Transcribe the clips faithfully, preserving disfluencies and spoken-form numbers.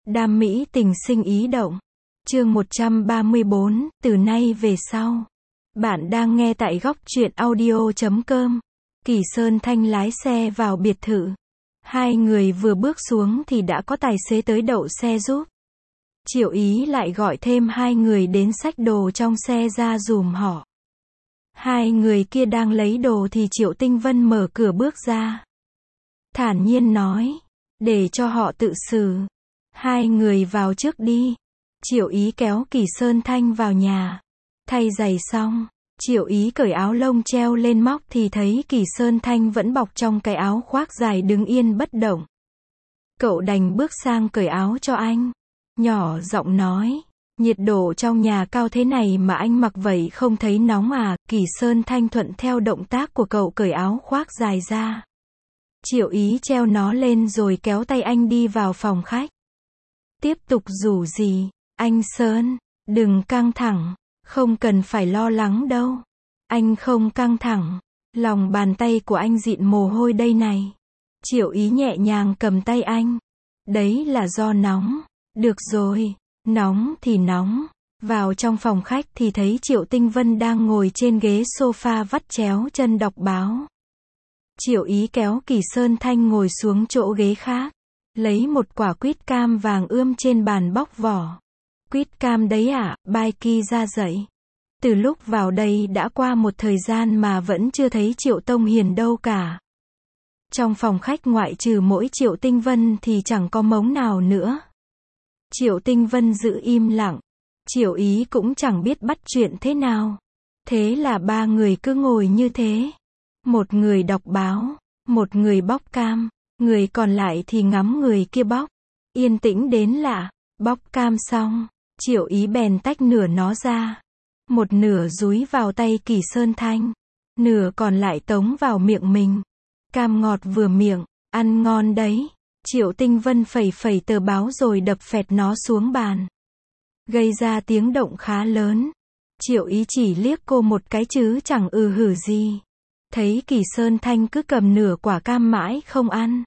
Đam mỹ tình sinh ý động. Chương một trăm ba mươi bốn, từ nay về sau. Bạn đang nghe tại góc truyện audio chấm com. Kỳ Sơn Thanh lái xe vào biệt thự. Hai người vừa bước xuống thì đã có tài xế tới đậu xe giúp. Triệu Ý lại gọi thêm hai người đến xách đồ trong xe ra giùm họ. Hai người kia đang lấy đồ thì Triệu Tinh Vân mở cửa bước ra. Thản nhiên nói, để cho họ tự xử. Hai người vào trước đi. Triệu Ý kéo Kỳ Sơn Thanh vào nhà. Thay giày xong, Triệu Ý cởi áo lông treo lên móc thì thấy Kỳ Sơn Thanh vẫn bọc trong cái áo khoác dài đứng yên bất động. Cậu đành bước sang cởi áo cho anh. Nhỏ giọng nói, nhiệt độ trong nhà cao thế này mà anh mặc vậy không thấy nóng à? Kỳ Sơn Thanh thuận theo động tác của cậu cởi áo khoác dài ra. Triệu Ý treo nó lên rồi kéo tay anh đi vào phòng khách. Tiếp tục rủ gì, anh Sơn, đừng căng thẳng, không cần phải lo lắng đâu. Anh không căng thẳng, lòng bàn tay của anh dịn mồ hôi đây này. Triệu Ý nhẹ nhàng cầm tay anh. Đấy là do nóng. Được rồi, nóng thì nóng. Vào trong phòng khách thì thấy Triệu Tinh Vân đang ngồi trên ghế sofa vắt chéo chân đọc báo. Triệu Ý kéo Kỳ Sơn Thanh ngồi xuống chỗ ghế khác. Lấy một quả quýt cam vàng ươm trên bàn bóc vỏ. Quýt cam đấy à? Bai Kỳ ra dậy. Từ lúc vào đây đã qua một thời gian mà vẫn chưa thấy Triệu Tông Hiền đâu cả. Trong phòng khách ngoại trừ mỗi Triệu Tinh Vân thì chẳng có mống nào nữa. Triệu Tinh Vân giữ im lặng. Triệu Ý cũng chẳng biết bắt chuyện thế nào. Thế là ba người cứ ngồi như thế. Một người đọc báo, một người bóc cam, người còn lại thì ngắm người kia bóc. Yên tĩnh đến lạ. Bóc cam xong, Triệu Ý bèn tách nửa nó ra. Một nửa dúi vào tay Kỳ Sơn Thanh, nửa còn lại tống vào miệng mình. Cam ngọt vừa miệng, ăn ngon đấy. Triệu Tinh Vân phẩy phẩy tờ báo rồi đập phẹt nó xuống bàn. Gây ra tiếng động khá lớn. Triệu Ý chỉ liếc cô một cái chứ chẳng ừ hử gì. Thấy Kỳ Sơn Thanh cứ cầm nửa quả cam mãi không ăn.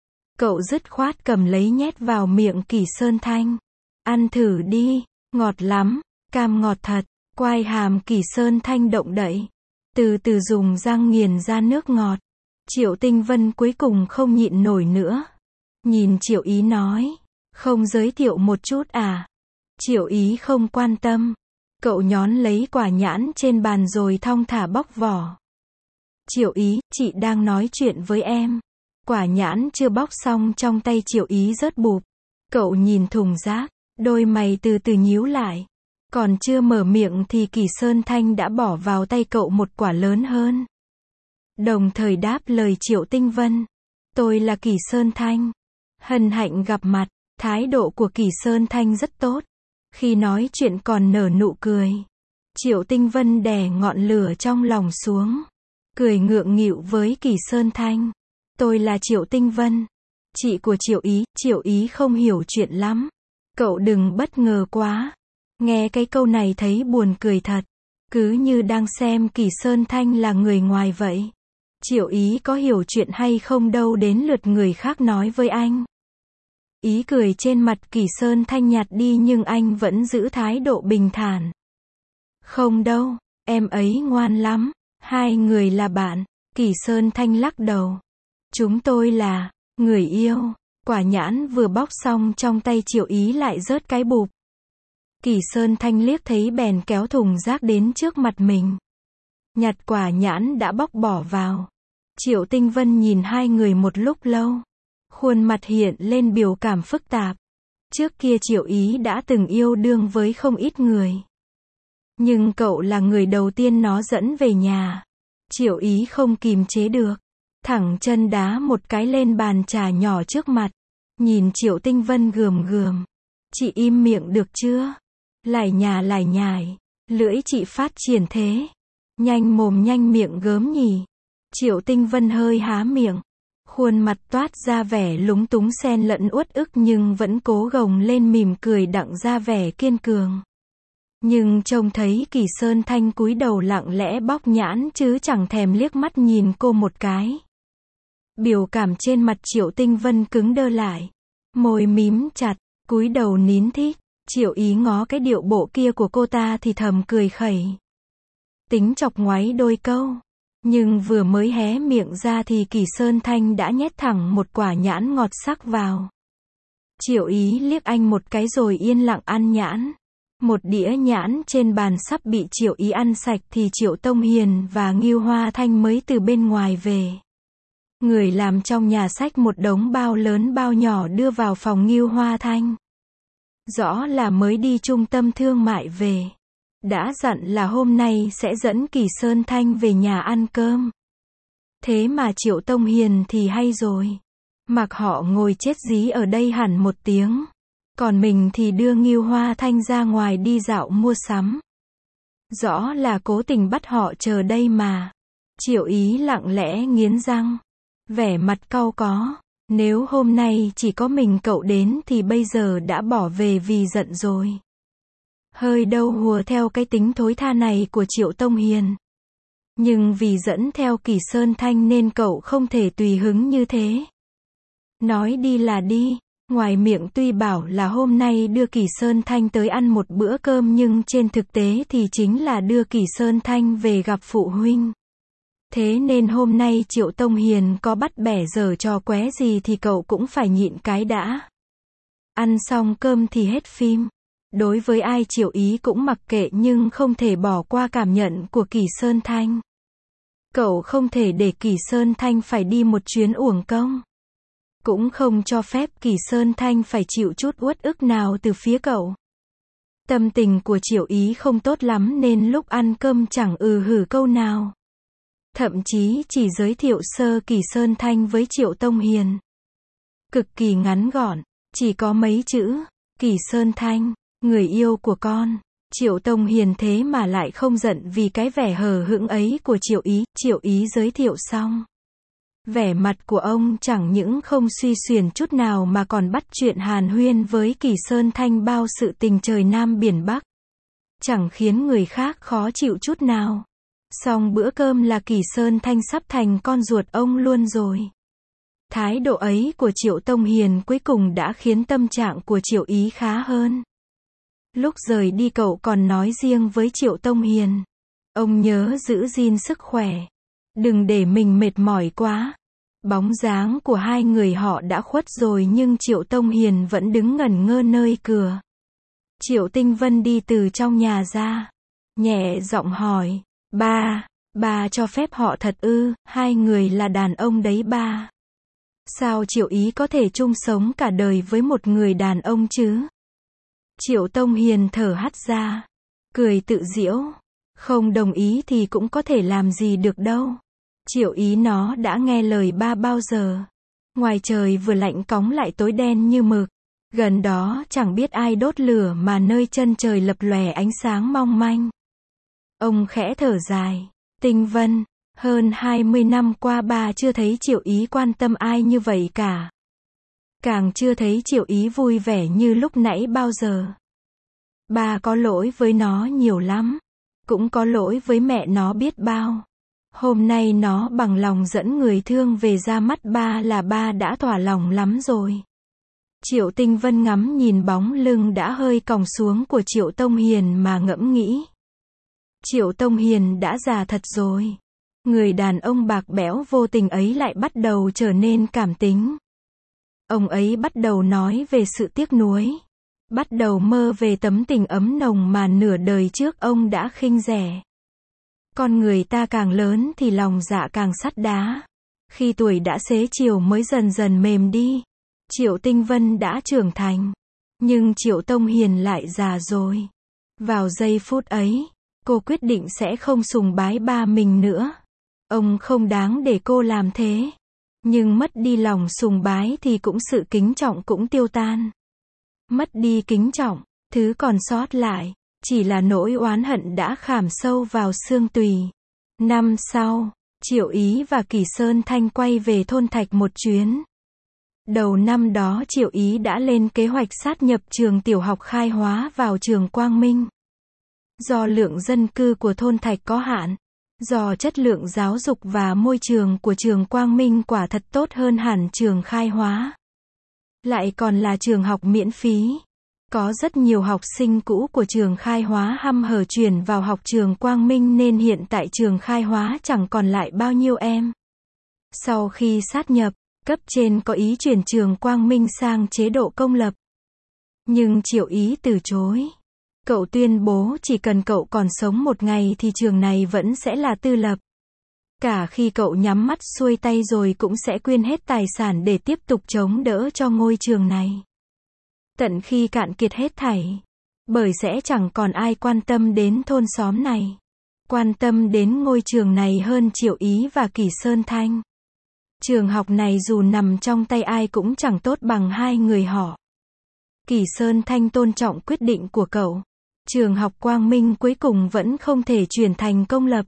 Cậu dứt khoát cầm lấy nhét vào miệng Kỳ Sơn Thanh. Ăn thử đi, ngọt lắm, cam ngọt thật. Quai hàm Kỳ Sơn Thanh động đậy. Từ từ dùng răng nghiền ra nước ngọt. Triệu Tinh Vân cuối cùng không nhịn nổi nữa. Nhìn Triệu Ý nói, không giới thiệu một chút à? Triệu Ý không quan tâm. Cậu nhón lấy quả nhãn trên bàn rồi thong thả bóc vỏ. Triệu Ý, chị đang nói chuyện với em. Quả nhãn chưa bóc xong trong tay Triệu Ý rớt bụp. Cậu nhìn thùng rác, đôi mày từ từ nhíu lại. Còn chưa mở miệng thì Kỳ Sơn Thanh đã bỏ vào tay cậu một quả lớn hơn. Đồng thời đáp lời Triệu Tinh Vân. Tôi là Kỳ Sơn Thanh. Hân hạnh gặp mặt. Thái độ của Kỳ Sơn Thanh rất tốt. Khi nói chuyện còn nở nụ cười. Triệu Tinh Vân đè ngọn lửa trong lòng xuống. Cười ngượng nghịu với Kỳ Sơn Thanh. Tôi là Triệu Tinh Vân. Chị của Triệu Ý. Triệu Ý không hiểu chuyện lắm. Cậu đừng bất ngờ quá. Nghe cái câu này thấy buồn cười thật. Cứ như đang xem Kỳ Sơn Thanh là người ngoài vậy. Triệu Ý có hiểu chuyện hay không đâu đến lượt người khác nói với anh. Ý cười trên mặt Kỳ Sơn Thanh nhạt đi nhưng anh vẫn giữ thái độ bình thản. Không đâu, em ấy ngoan lắm. Hai người là bạn. Kỳ Sơn Thanh lắc đầu. Chúng tôi là người yêu. Quả nhãn vừa bóc xong trong tay Triệu Ý lại rớt cái bụp. Kỳ Sơn Thanh liếc thấy bèn kéo thùng rác đến trước mặt mình. Nhặt quả nhãn đã bóc bỏ vào. Triệu Tinh Vân nhìn hai người một lúc lâu. Khuôn mặt hiện lên biểu cảm phức tạp. Trước kia Triệu Ý đã từng yêu đương với không ít người. Nhưng cậu là người đầu tiên nó dẫn về nhà. Triệu Ý không kìm chế được. Thẳng chân đá một cái lên bàn trà nhỏ trước mặt. Nhìn Triệu Tinh Vân gườm gườm. Chị im miệng được chưa? Lải nhà lải nhải. Lưỡi chị phát triển thế. Nhanh mồm nhanh miệng gớm nhỉ. Triệu Tinh Vân hơi há miệng. Khuôn mặt toát ra vẻ lúng túng xen lẫn uất ức nhưng vẫn cố gồng lên mỉm cười đặng ra vẻ kiên cường. Nhưng trông thấy Kỳ Sơn Thanh cúi đầu lặng lẽ bóc nhãn chứ chẳng thèm liếc mắt nhìn cô một cái. Biểu cảm trên mặt Triệu Tinh Vân cứng đơ lại. Môi mím chặt. Cúi đầu nín thít, Triệu Ý ngó cái điệu bộ kia của cô ta thì thầm cười khẩy. Tính chọc ngoáy đôi câu. Nhưng vừa mới hé miệng ra thì Kỳ Sơn Thanh đã nhét thẳng một quả nhãn ngọt sắc vào. Triệu Ý liếc anh một cái rồi yên lặng ăn nhãn. Một đĩa nhãn trên bàn sắp bị Triệu Ý ăn sạch thì Triệu Tông Hiền và Ngưu Hoa Thanh mới từ bên ngoài về. Người làm trong nhà xách một đống bao lớn bao nhỏ đưa vào phòng Ngưu Hoa Thanh. Rõ là mới đi trung tâm thương mại về. Đã dặn là hôm nay sẽ dẫn Kỳ Sơn Thanh về nhà ăn cơm. Thế mà Triệu Tông Hiền thì hay rồi. Mặc họ ngồi chết dí ở đây hẳn một tiếng. Còn mình thì đưa Ngưu Hoa Thanh ra ngoài đi dạo mua sắm. Rõ là cố tình bắt họ chờ đây mà. Triệu Ý lặng lẽ nghiến răng. Vẻ mặt cau có. Nếu hôm nay chỉ có mình cậu đến thì bây giờ đã bỏ về vì giận rồi. Hơi đâu hùa theo cái tính thối tha này của Triệu Tông Hiền. Nhưng vì dẫn theo Kỳ Sơn Thanh nên cậu không thể tùy hứng như thế. Nói đi là đi, ngoài miệng tuy bảo là hôm nay đưa Kỳ Sơn Thanh tới ăn một bữa cơm nhưng trên thực tế thì chính là đưa Kỳ Sơn Thanh về gặp phụ huynh. Thế nên hôm nay Triệu Tông Hiền có bắt bẻ giở trò qué gì thì cậu cũng phải nhịn cái đã. Ăn xong cơm thì hết phim. Đối với ai Triệu Ý cũng mặc kệ nhưng không thể bỏ qua cảm nhận của Kỳ Sơn Thanh. Cậu không thể để Kỳ Sơn Thanh phải đi một chuyến uổng công. Cũng không cho phép Kỳ Sơn Thanh phải chịu chút uất ức nào từ phía cậu. Tâm tình của Triệu Ý không tốt lắm nên lúc ăn cơm chẳng ừ hử câu nào. Thậm chí chỉ giới thiệu sơ Kỳ Sơn Thanh với Triệu Tông Hiền. Cực kỳ ngắn gọn, chỉ có mấy chữ, Kỳ Sơn Thanh, người yêu của con. Triệu Tông Hiền thế mà lại không giận vì cái vẻ hờ hững ấy của Triệu Ý. Triệu Ý giới thiệu xong. Vẻ mặt của ông chẳng những không suy xuyển chút nào mà còn bắt chuyện hàn huyên với Kỳ Sơn Thanh bao sự tình trời Nam biển Bắc. Chẳng khiến người khác khó chịu chút nào. Xong bữa cơm là Kỳ Sơn Thanh sắp thành con ruột ông luôn rồi. Thái độ ấy của Triệu Tông Hiền cuối cùng đã khiến tâm trạng của Triệu Ý khá hơn. Lúc rời đi cậu còn nói riêng với Triệu Tông Hiền. Ông nhớ giữ gìn sức khỏe. Đừng để mình mệt mỏi quá. Bóng dáng của hai người họ đã khuất rồi nhưng Triệu Tông Hiền vẫn đứng ngẩn ngơ nơi cửa. Triệu Tinh Vân đi từ trong nhà ra. Nhẹ giọng hỏi. Ba, ba cho phép họ thật ư, hai người là đàn ông đấy ba. Sao Triệu Ý có thể chung sống cả đời với một người đàn ông chứ? Triệu Tông Hiền thở hắt ra. Cười tự giễu. Không đồng ý thì cũng có thể làm gì được đâu. Triệu Ý nó đã nghe lời ba bao giờ. Ngoài trời vừa lạnh cóng lại tối đen như mực. Gần đó chẳng biết ai đốt lửa mà nơi chân trời lập lòe ánh sáng mong manh. Ông khẽ thở dài. Tinh Vân, hơn hai mươi năm qua ba chưa thấy Triệu Ý quan tâm ai như vậy cả. Càng chưa thấy Triệu Ý vui vẻ như lúc nãy bao giờ. Ba có lỗi với nó nhiều lắm. Cũng có lỗi với mẹ nó biết bao. Hôm nay nó bằng lòng dẫn người thương về ra mắt ba là ba đã thỏa lòng lắm rồi. Triệu Tinh Vân ngắm nhìn bóng lưng đã hơi còng xuống của Triệu Tông Hiền mà ngẫm nghĩ. Triệu Tông Hiền đã già thật rồi. Người đàn ông bạc bẽo vô tình ấy lại bắt đầu trở nên cảm tính. Ông ấy bắt đầu nói về sự tiếc nuối. Bắt đầu mơ về tấm tình ấm nồng mà nửa đời trước ông đã khinh rẻ. Con người ta càng lớn thì lòng dạ càng sắt đá. Khi tuổi đã xế chiều mới dần dần mềm đi. Triệu Tinh Vân đã trưởng thành. Nhưng Triệu Tông Hiền lại già rồi. Vào giây phút ấy, cô quyết định sẽ không sùng bái ba mình nữa. Ông không đáng để cô làm thế. Nhưng mất đi lòng sùng bái thì cũng sự kính trọng cũng tiêu tan. Mất đi kính trọng, thứ còn sót lại chỉ là nỗi oán hận đã khảm sâu vào xương tùy. Năm sau, Triệu Ý và Kỳ Sơn Thanh quay về thôn Thạch một chuyến. Đầu năm đó Triệu Ý đã lên kế hoạch sát nhập trường tiểu học Khai Hóa vào trường Quang Minh. Do lượng dân cư của thôn Thạch có hạn, do chất lượng giáo dục và môi trường của trường Quang Minh quả thật tốt hơn hẳn trường Khai Hóa. Lại còn là trường học miễn phí. Có rất nhiều học sinh cũ của trường Khai Hóa hăm hở chuyển vào học trường Quang Minh nên hiện tại trường Khai Hóa chẳng còn lại bao nhiêu em. Sau khi sát nhập, cấp trên có ý chuyển trường Quang Minh sang chế độ công lập. Nhưng Triệu Ý từ chối. Cậu tuyên bố chỉ cần cậu còn sống một ngày thì trường này vẫn sẽ là tư lập. Cả khi cậu nhắm mắt xuôi tay rồi cũng sẽ quyên hết tài sản để tiếp tục chống đỡ cho ngôi trường này. Tận khi cạn kiệt hết thảy. Bởi sẽ chẳng còn ai quan tâm đến thôn xóm này. Quan tâm đến ngôi trường này hơn Triệu Ý và Kỷ Sơn Thanh. Trường học này dù nằm trong tay ai cũng chẳng tốt bằng hai người họ. Kỷ Sơn Thanh tôn trọng quyết định của cậu. Trường học Quang Minh cuối cùng vẫn không thể chuyển thành công lập.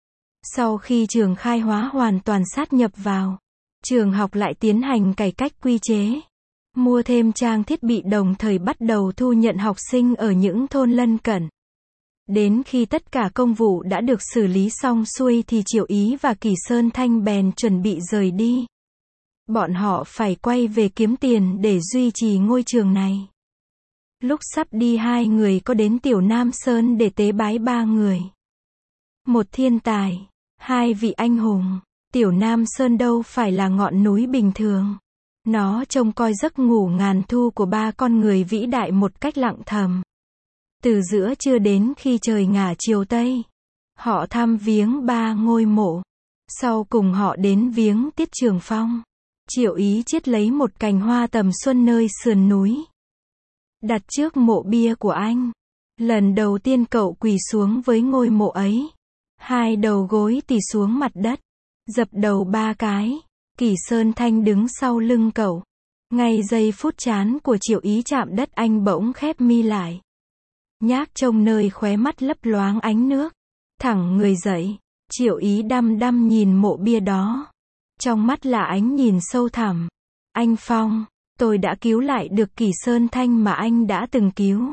Sau khi trường Khai Hóa hoàn toàn sát nhập vào, trường học lại tiến hành cải cách quy chế. Mua thêm trang thiết bị đồng thời bắt đầu thu nhận học sinh ở những thôn lân cận. Đến khi tất cả công vụ đã được xử lý xong xuôi thì Triệu Ý và Kỷ Sơn Thanh bèn chuẩn bị rời đi. Bọn họ phải quay về kiếm tiền để duy trì ngôi trường này. Lúc sắp đi hai người có đến Tiểu Nam Sơn để tế bái ba người. Một thiên tài, hai vị anh hùng. Tiểu Nam Sơn đâu phải là ngọn núi bình thường. Nó trông coi giấc ngủ ngàn thu của ba con người vĩ đại một cách lặng thầm. Từ giữa trưa đến khi trời ngả chiều tây, họ thăm viếng ba ngôi mộ. Sau cùng họ đến viếng Tiết Trường Phong. Triệu Ý chiết lấy một cành hoa tầm xuân nơi sườn núi. Đặt trước mộ bia của anh. Lần đầu tiên cậu quỳ xuống với ngôi mộ ấy. Hai đầu gối tì xuống mặt đất. Dập đầu ba cái. Kỷ Sơn Thanh đứng sau lưng cậu. Ngay giây phút trán của Triệu Ý chạm đất anh bỗng khép mi lại. Nhác trông nơi khóe mắt lấp loáng ánh nước. Thẳng người dậy. Triệu Ý đăm đăm nhìn mộ bia đó. Trong mắt là ánh nhìn sâu thẳm. Anh Phong, tôi đã cứu lại được Kỷ Sơn Thanh mà anh đã từng cứu.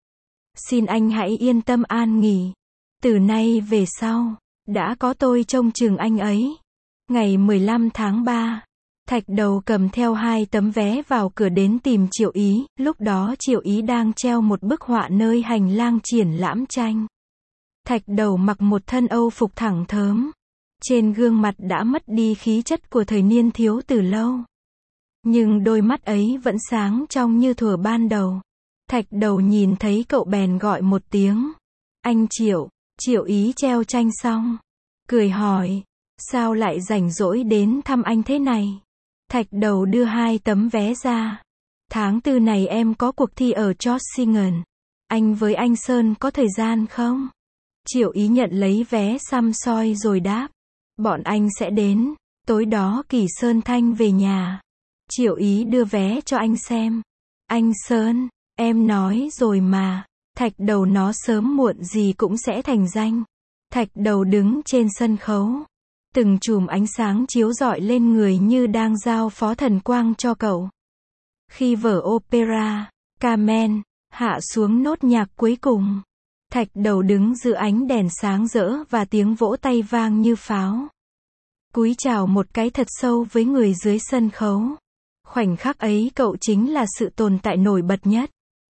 Xin anh hãy yên tâm an nghỉ. Từ nay về sau, đã có tôi trông chừng anh ấy. Ngày mười lăm tháng ba, Thạch Đầu cầm theo hai tấm vé vào cửa đến tìm Triệu Ý. Lúc đó Triệu Ý đang treo một bức họa nơi hành lang triển lãm tranh. Thạch Đầu mặc một thân Âu phục thẳng thớm. Trên gương mặt đã mất đi khí chất của thời niên thiếu từ lâu. Nhưng đôi mắt ấy vẫn sáng trong như thuở ban đầu. Thạch Đầu nhìn thấy cậu bèn gọi một tiếng. Anh Triệu. Triệu Ý treo tranh xong. Cười hỏi. Sao lại rảnh rỗi đến thăm anh thế này? Thạch Đầu đưa hai tấm vé ra. Tháng tư này em có cuộc thi ở Trossingen. Anh với anh Sơn có thời gian không? Triệu Ý nhận lấy vé xăm soi rồi đáp. Bọn anh sẽ đến. Tối đó Kỷ Sơn Thanh về nhà. Triệu Ý đưa vé cho anh xem. Anh Sơn, em nói rồi mà. Thạch Đầu nó sớm muộn gì cũng sẽ thành danh. Thạch Đầu đứng trên sân khấu. Từng chùm ánh sáng chiếu rọi lên người như đang giao phó thần quang cho cậu. Khi vở opera, Carmen, hạ xuống nốt nhạc cuối cùng. Thạch Đầu đứng giữa ánh đèn sáng rỡ và tiếng vỗ tay vang như pháo. Cúi chào một cái thật sâu với người dưới sân khấu. Khoảnh khắc ấy cậu chính là sự tồn tại nổi bật nhất.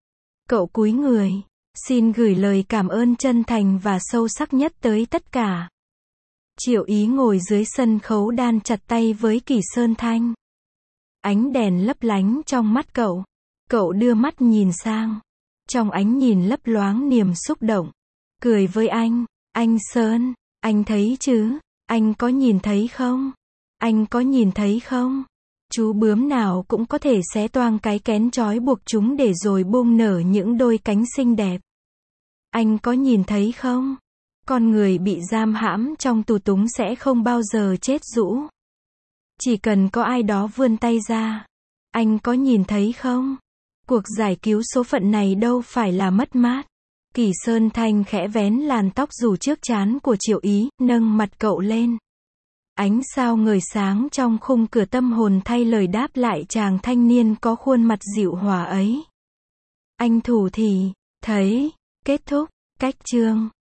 Cậu cúi người, xin gửi lời cảm ơn chân thành và sâu sắc nhất tới tất cả. Triệu Ý ngồi dưới sân khấu đan chặt tay với Kỷ Sơn Thanh. Ánh đèn lấp lánh trong mắt cậu. Cậu đưa mắt nhìn sang. Trong ánh nhìn lấp loáng niềm xúc động. Cười với anh. Anh Sơn, anh thấy chứ? Anh có nhìn thấy không? Anh có nhìn thấy không? Chú bướm nào cũng có thể xé toang cái kén trói buộc chúng để rồi bung nở những đôi cánh xinh đẹp. Anh có nhìn thấy không? Con người bị giam hãm trong tù túng sẽ không bao giờ chết rũ. Chỉ cần có ai đó vươn tay ra. Anh có nhìn thấy không? Cuộc giải cứu số phận này đâu phải là mất mát. Kỷ Sơn Thanh khẽ vén làn tóc rủ trước trán của Triệu Ý, nâng mặt cậu lên. Ánh sao ngời sáng trong khung cửa tâm hồn thay lời đáp lại chàng thanh niên có khuôn mặt dịu hòa ấy. Anh thủ thì, thấy, kết thúc, cách chương.